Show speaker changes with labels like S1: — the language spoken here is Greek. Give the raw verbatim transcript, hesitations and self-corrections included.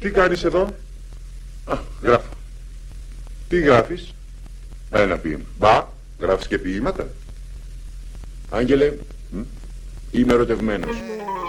S1: Τι κάνεις εδώ?
S2: Α, γράφω.
S1: Τι γράφεις?
S2: Ένα ποίημα.
S1: Μπα, γράφεις και ποίηματα?
S2: Άγγελε,
S1: Μ?
S2: είμαι ερωτευμένος.